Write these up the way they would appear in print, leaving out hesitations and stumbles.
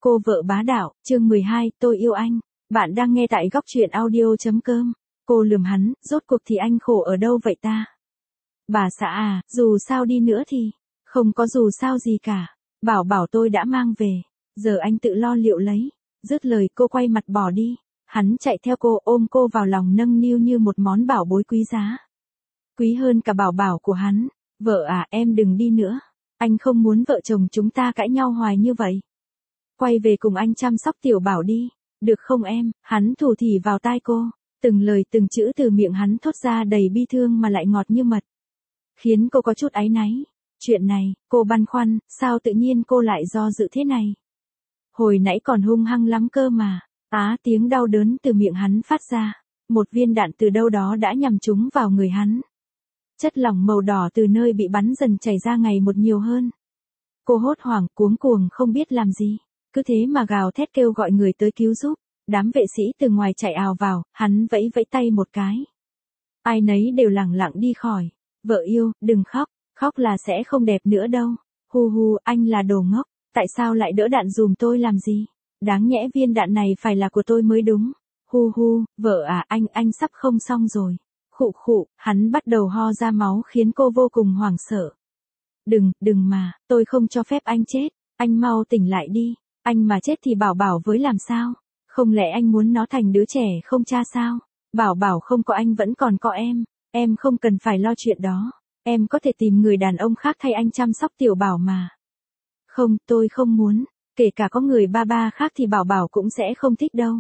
Cô vợ bá đạo, chương 12, tôi yêu anh. Bạn đang nghe tại góc truyện audio.com. Cô lườm hắn, rốt cuộc thì anh khổ ở đâu vậy ta? Bà xã à, dù sao đi nữa thì, không có dù sao gì cả. Bảo bảo tôi đã mang về, giờ anh tự lo liệu lấy. Dứt lời cô quay mặt bỏ đi. Hắn chạy theo cô ôm cô vào lòng nâng niu như một món bảo bối quý giá. Quý hơn cả bảo bảo của hắn. Vợ à, em đừng đi nữa. Anh không muốn vợ chồng chúng ta cãi nhau hoài như vậy. Quay về cùng anh chăm sóc tiểu bảo đi, được không em? Hắn thủ thỉ vào tai cô, từng lời từng chữ từ miệng hắn thốt ra đầy bi thương mà lại ngọt như mật. Khiến cô có chút áy náy. Chuyện này, cô băn khoăn, sao tự nhiên cô lại do dự thế này? Hồi nãy còn hung hăng lắm cơ mà. Tiếng đau đớn từ miệng hắn phát ra. Một viên đạn từ đâu đó đã nhằm trúng vào người hắn. Chất lỏng màu đỏ từ nơi bị bắn dần chảy ra ngày một nhiều hơn. Cô hốt hoảng cuống cuồng không biết làm gì. Cứ thế mà gào thét kêu gọi người tới cứu giúp. Đám vệ sĩ từ ngoài chạy ào vào, hắn vẫy vẫy tay một cái. Ai nấy đều lẳng lặng đi khỏi. Vợ yêu, đừng khóc, khóc là sẽ không đẹp nữa đâu. Hu hu, anh là đồ ngốc, tại sao lại đỡ đạn dùm tôi làm gì? Đáng nhẽ viên đạn này phải là của tôi mới đúng. Hu hu, vợ à, anh sắp không xong rồi. Khụ khụ, hắn bắt đầu ho ra máu khiến cô vô cùng hoảng sợ. Đừng mà, tôi không cho phép anh chết, anh mau tỉnh lại đi. Anh mà chết thì bảo bảo với làm sao? Không lẽ anh muốn nó thành đứa trẻ không cha sao? Bảo bảo không có anh vẫn còn có em không cần phải lo chuyện đó. Em có thể tìm người đàn ông khác thay anh chăm sóc tiểu bảo mà. Không, tôi không muốn, kể cả có người ba ba khác thì bảo bảo cũng sẽ không thích đâu.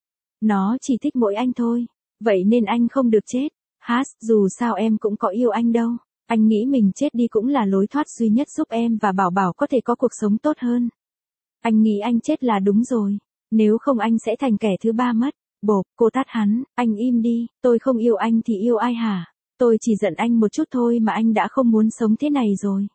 Nó chỉ thích mỗi anh thôi, vậy nên anh không được chết. Dù sao em cũng có yêu anh đâu. Anh nghĩ mình chết đi cũng là lối thoát duy nhất giúp em và bảo bảo có thể có cuộc sống tốt hơn. Anh nghĩ anh chết là đúng rồi. Nếu không anh sẽ thành kẻ thứ ba mất. Bộp, cô tát hắn, anh im đi, tôi không yêu anh thì yêu ai hả? Tôi chỉ giận anh một chút thôi mà anh đã không muốn sống thế này rồi.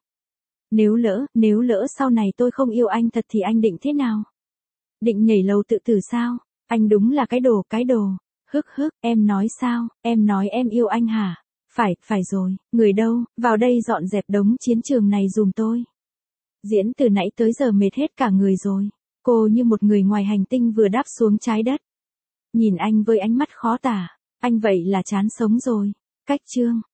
Nếu lỡ sau này tôi không yêu anh thật thì anh định thế nào? Định nhảy lầu tự tử sao? Anh đúng là cái đồ. Hức, em nói sao? Em nói em yêu anh hả? Phải rồi, người đâu, vào đây dọn dẹp đống chiến trường này dùm tôi. Diễn từ nãy tới giờ mệt hết cả người rồi. Cô như một người ngoài hành tinh vừa đáp xuống trái đất. Nhìn anh với ánh mắt khó tả. Anh vậy là chán sống rồi. Cách chương